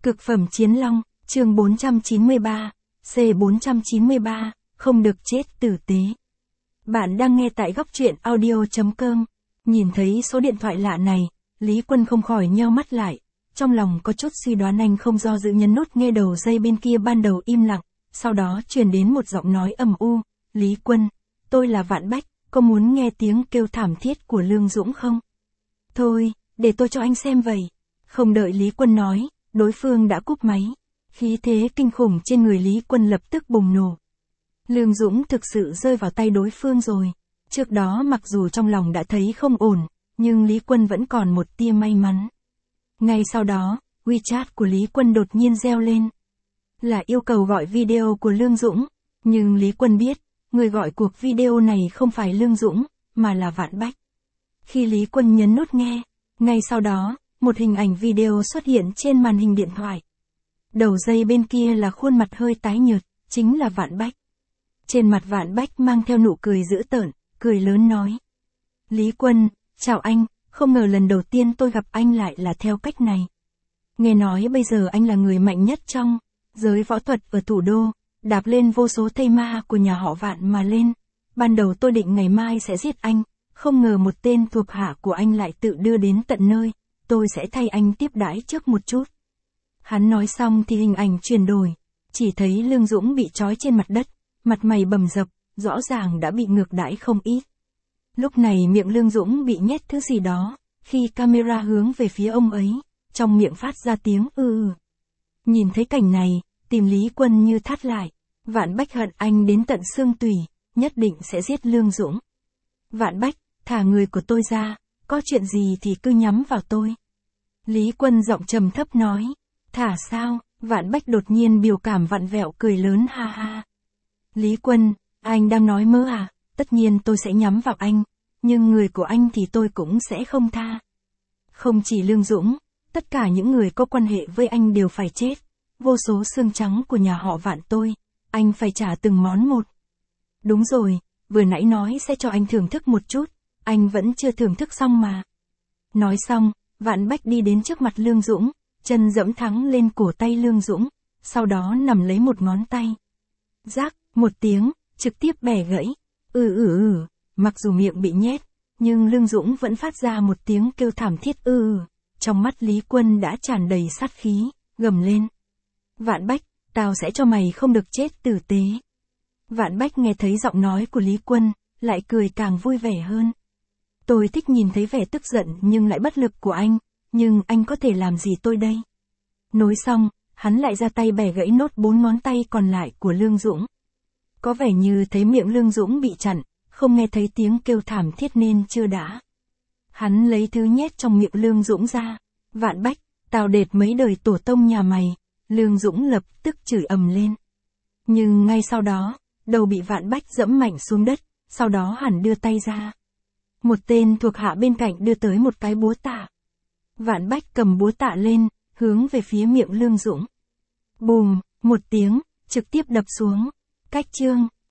Cực phẩm chiến long, chương 493, C493, không được chết tử tế. Bạn đang nghe tại góc truyện audio.com. Nhìn thấy số điện thoại lạ này, Lý Quân không khỏi nheo mắt lại. Trong lòng có chút suy đoán, anh không do dự nhấn nút nghe đầu dây bên kia ban đầu im lặng, sau đó truyền đến một giọng nói âm u. Lý Quân, tôi là Vạn Bách, có muốn nghe tiếng kêu thảm thiết của Lương Dũng không? Thôi, để tôi cho anh xem vậy. Không đợi Lý Quân nói, đối phương đã cúp máy. Khí thế kinh khủng trên người Lý Quân lập tức bùng nổ. Lương Dũng thực sự rơi vào tay đối phương rồi. Trước đó mặc dù trong lòng đã thấy không ổn, nhưng Lý Quân vẫn còn một tia may mắn. Ngay sau đó, WeChat của Lý Quân đột nhiên reo lên. Là yêu cầu gọi video của Lương Dũng. Nhưng Lý Quân biết, người gọi cuộc video này không phải Lương Dũng, mà là Vạn Bách. Khi Lý Quân nhấn nút nghe, ngay sau đó, một hình ảnh video xuất hiện trên màn hình điện thoại. Đầu dây bên kia là khuôn mặt hơi tái nhợt, chính là Vạn Bách. Trên mặt Vạn Bách mang theo nụ cười dữ tợn, cười lớn nói. Lý Quân, chào anh, không ngờ lần đầu tiên tôi gặp anh lại là theo cách này. Nghe nói bây giờ anh là người mạnh nhất trong giới võ thuật ở thủ đô, đạp lên vô số thây ma của nhà họ Vạn mà lên. Ban đầu tôi định ngày mai sẽ giết anh, không ngờ một tên thuộc hạ của anh lại tự đưa đến tận nơi, tôi sẽ thay anh tiếp đãi trước một chút. Hắn nói xong thì hình ảnh chuyển đổi, chỉ thấy Lương Dũng bị trói trên mặt đất, mặt mày bầm dập, rõ ràng đã bị ngược đãi không ít. Lúc này miệng Lương Dũng bị nhét thứ gì đó, khi camera hướng về phía ông ấy, trong miệng phát ra tiếng Nhìn thấy cảnh này, tim Lý Quân như thắt lại. Vạn Bách hận anh đến tận xương tủy, nhất định sẽ giết Lương Dũng. Vạn Bách, thả người của tôi ra, có chuyện gì thì cứ nhắm vào tôi. Lý Quân giọng trầm thấp nói. Thả sao? Vạn Bách đột nhiên biểu cảm vặn vẹo cười lớn ha ha. Lý Quân, anh đang nói mơ à? Tất nhiên tôi sẽ nhắm vào anh, nhưng người của anh thì tôi cũng sẽ không tha. Không chỉ Lương Dũng, tất cả những người có quan hệ với anh đều phải chết. Vô số xương trắng của nhà họ Vạn tôi, anh phải trả từng món một. Đúng rồi, vừa nãy nói sẽ cho anh thưởng thức một chút, anh vẫn chưa thưởng thức xong mà. Nói xong, Vạn Bách đi đến trước mặt Lương Dũng, chân dẫm thẳng lên cổ tay Lương Dũng, sau đó nằm lấy một ngón tay. Rác, một tiếng, trực tiếp bẻ gãy. Mặc dù miệng bị nhét, nhưng Lương Dũng vẫn phát ra một tiếng kêu thảm thiết Trong mắt Lý Quân đã tràn đầy sát khí, gầm lên. Vạn Bách, tao sẽ cho mày không được chết tử tế. Vạn Bách nghe thấy giọng nói của Lý Quân, lại cười càng vui vẻ hơn. Tôi thích nhìn thấy vẻ tức giận nhưng lại bất lực của anh, nhưng anh có thể làm gì tôi đây? Nói xong, hắn lại ra tay bẻ gãy nốt 4 ngón tay còn lại của Lương Dũng. Có vẻ như thấy miệng Lương Dũng bị chặn, không nghe thấy tiếng kêu thảm thiết nên chưa đã. Hắn lấy thứ nhét trong miệng Lương Dũng ra. Vạn Bách, tao đệt mấy đời tổ tông nhà mày. Lương Dũng lập tức chửi ầm lên. Nhưng ngay sau đó, đầu bị Vạn Bách dẫm mạnh xuống đất, sau đó hắn đưa tay ra. Một tên thuộc hạ bên cạnh đưa tới một cái búa tạ. Vạn Bách cầm búa tạ lên, hướng về phía miệng Lương Dũng. Bùm, một tiếng, trực tiếp đập xuống. Cách chương.